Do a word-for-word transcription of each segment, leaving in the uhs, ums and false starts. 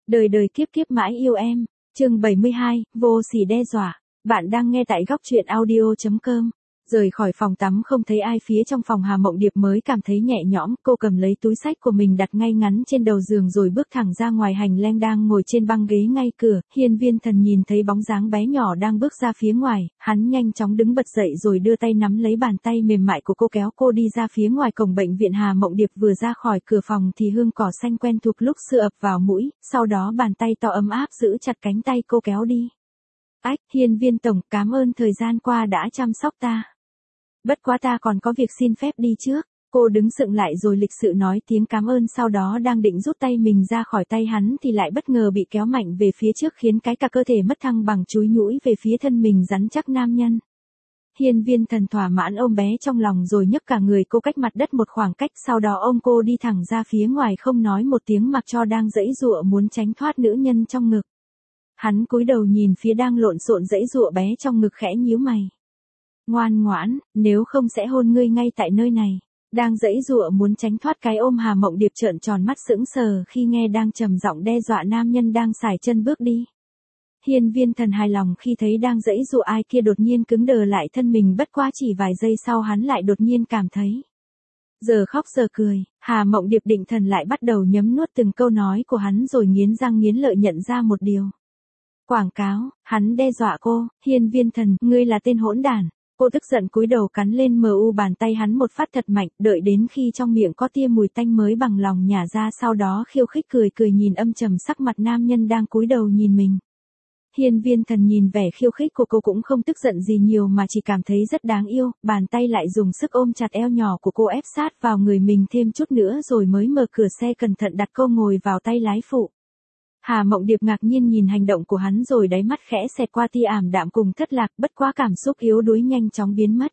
Đời đời kiếp kiếp mãi yêu em. Chương bảy mươi hai, vô sỉ đe dọa. Bạn đang nghe tại góc truyện audio chấm com. Rời khỏi phòng tắm không thấy ai phía trong phòng, Hà Mộng Điệp mới cảm thấy nhẹ nhõm, cô cầm lấy túi xách của mình đặt ngay ngắn trên đầu giường rồi bước thẳng ra ngoài hành lang. Đang ngồi trên băng ghế ngay cửa, Hiên Viên Thần nhìn thấy bóng dáng bé nhỏ đang bước ra phía ngoài, hắn nhanh chóng đứng bật dậy rồi đưa tay nắm lấy bàn tay mềm mại của cô kéo cô đi ra phía ngoài cổng bệnh viện. Hà Mộng Điệp vừa ra khỏi cửa phòng thì hương cỏ xanh quen thuộc lúc xưa ập vào mũi, sau đó bàn tay to ấm áp giữ chặt cánh tay cô kéo đi. Ách, Hiên Viên Tổng, cảm ơn thời gian qua đã chăm sóc ta. Bất quá ta còn có việc xin phép đi trước. Cô đứng sững lại rồi lịch sự nói tiếng cảm ơn, sau đó đang định rút tay mình ra khỏi tay hắn thì lại bất ngờ bị kéo mạnh về phía trước khiến cái cả cơ thể mất thăng bằng chúi nhũi về phía thân mình rắn chắc nam nhân. Hiên Viên Thần thỏa mãn ôm bé trong lòng rồi nhấc cả người cô cách mặt đất một khoảng cách, sau đó ôm cô đi thẳng ra phía ngoài không nói một tiếng mặc cho đang giãy giụa muốn tránh thoát nữ nhân trong ngực. Hắn cúi đầu nhìn phía đang lộn xộn giãy giụa bé trong ngực khẽ nhíu mày. Ngoan ngoãn, nếu không sẽ hôn ngươi ngay tại nơi này. Đang giãy giụa muốn tránh thoát cái ôm, Hà Mộng Điệp trợn tròn mắt sững sờ khi nghe đang trầm giọng đe dọa nam nhân đang sải chân bước đi. Hiên Viên Thần hài lòng khi thấy đang giãy giụa ai kia đột nhiên cứng đờ lại thân mình, bất quá chỉ vài giây sau hắn lại đột nhiên cảm thấy giờ khóc giờ cười. Hà Mộng Điệp định thần lại bắt đầu nhấm nuốt từng câu nói của hắn rồi nghiến răng nghiến lợi nhận ra một điều. Quảng cáo, hắn đe dọa cô. Hiên Viên Thần, ngươi là tên hỗn đản. Cô tức giận cúi đầu cắn lên mờ u bàn tay hắn một phát thật mạnh, đợi đến khi trong miệng có tia mùi tanh mới bằng lòng nhả ra, sau đó khiêu khích cười cười nhìn âm trầm sắc mặt nam nhân đang cúi đầu nhìn mình. Hiên Viên Thần nhìn vẻ khiêu khích của cô cũng không tức giận gì nhiều mà chỉ cảm thấy rất đáng yêu, bàn tay lại dùng sức ôm chặt eo nhỏ của cô ép sát vào người mình thêm chút nữa rồi mới mở cửa xe cẩn thận đặt cô ngồi vào tay lái phụ. Hà Mộng Điệp ngạc nhiên nhìn hành động của hắn rồi đáy mắt khẽ xẹt qua tia ảm đạm cùng thất lạc, bất quá cảm xúc yếu đuối nhanh chóng biến mất.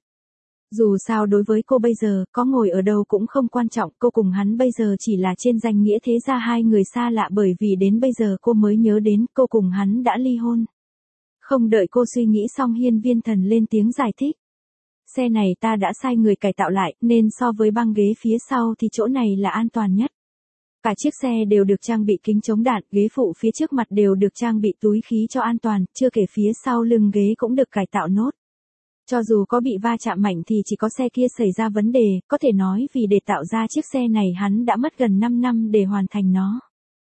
Dù sao đối với cô bây giờ, có ngồi ở đâu cũng không quan trọng, cô cùng hắn bây giờ chỉ là trên danh nghĩa thế gia hai người xa lạ, bởi vì đến bây giờ cô mới nhớ đến cô cùng hắn đã ly hôn. Không đợi cô suy nghĩ xong, Hiên Viên Thần lên tiếng giải thích. Xe này ta đã sai người cải tạo lại, nên so với băng ghế phía sau thì chỗ này là an toàn nhất. Cả chiếc xe đều được trang bị kính chống đạn, ghế phụ phía trước mặt đều được trang bị túi khí cho an toàn, chưa kể phía sau lưng ghế cũng được cải tạo nốt. Cho dù có bị va chạm mạnh thì chỉ có xe kia xảy ra vấn đề, có thể nói vì để tạo ra chiếc xe này hắn đã mất gần năm năm để hoàn thành nó.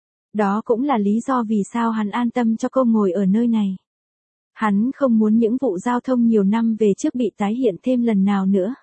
Đó cũng là lý do vì sao hắn an tâm cho cô ngồi ở nơi này. Hắn không muốn những vụ giao thông nhiều năm về trước bị tái hiện thêm lần nào nữa.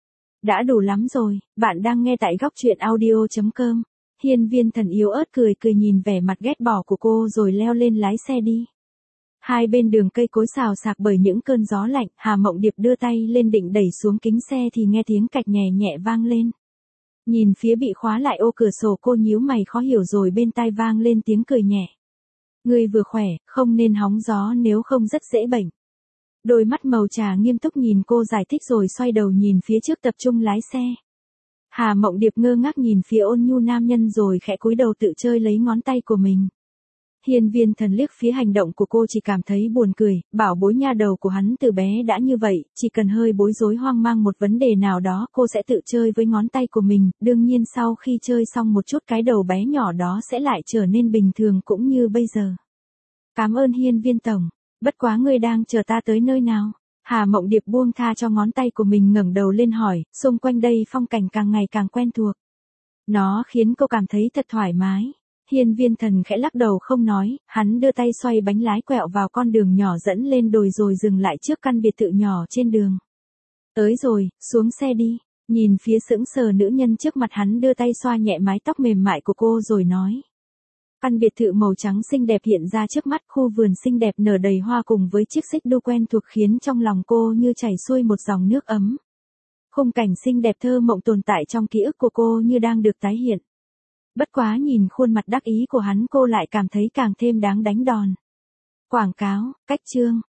Đã đủ lắm rồi, bạn đang nghe tại góc truyện audio chấm com. Hiên Viên Thần yếu ớt cười cười nhìn vẻ mặt ghét bỏ của cô rồi leo lên lái xe đi. Hai bên đường cây cối xào xạc bởi những cơn gió lạnh, Hà Mộng Điệp đưa tay lên định đẩy xuống kính xe thì nghe tiếng cạch nhẹ nhẹ vang lên. Nhìn phía bị khóa lại ô cửa sổ, cô nhíu mày khó hiểu rồi bên tai vang lên tiếng cười nhẹ. Ngươi vừa khỏe, không nên hóng gió nếu không rất dễ bệnh. Đôi mắt màu trà nghiêm túc nhìn cô giải thích rồi xoay đầu nhìn phía trước tập trung lái xe. Hà Mộng Điệp ngơ ngác nhìn phía ôn nhu nam nhân rồi khẽ cúi đầu tự chơi lấy ngón tay của mình. Hiên Viên Thần liếc phía hành động của cô chỉ cảm thấy buồn cười, bảo bối nha đầu của hắn từ bé đã như vậy, chỉ cần hơi bối rối hoang mang một vấn đề nào đó cô sẽ tự chơi với ngón tay của mình, đương nhiên sau khi chơi xong một chút cái đầu bé nhỏ đó sẽ lại trở nên bình thường cũng như bây giờ. Cảm ơn Hiên Viên Tổng, bất quá ngươi đang chờ ta tới nơi nào? Hà Mộng Điệp buông tha cho ngón tay của mình ngẩng đầu lên hỏi, xung quanh đây phong cảnh càng ngày càng quen thuộc. Nó khiến cô cảm thấy thật thoải mái. Hiên Viên Thần khẽ lắc đầu không nói, hắn đưa tay xoay bánh lái quẹo vào con đường nhỏ dẫn lên đồi rồi dừng lại trước căn biệt thự nhỏ trên đường. Tới rồi, xuống xe đi. Nhìn phía sững sờ nữ nhân trước mặt, hắn đưa tay xoa nhẹ mái tóc mềm mại của cô rồi nói. Căn biệt thự màu trắng xinh đẹp hiện ra trước mắt, khu vườn xinh đẹp nở đầy hoa cùng với chiếc xích đu quen thuộc khiến trong lòng cô như chảy xuôi một dòng nước ấm. Khung cảnh xinh đẹp thơ mộng tồn tại trong ký ức của cô như đang được tái hiện. Bất quá nhìn khuôn mặt đắc ý của hắn cô lại cảm thấy càng thêm đáng đánh đòn. Quảng cáo, cách chương.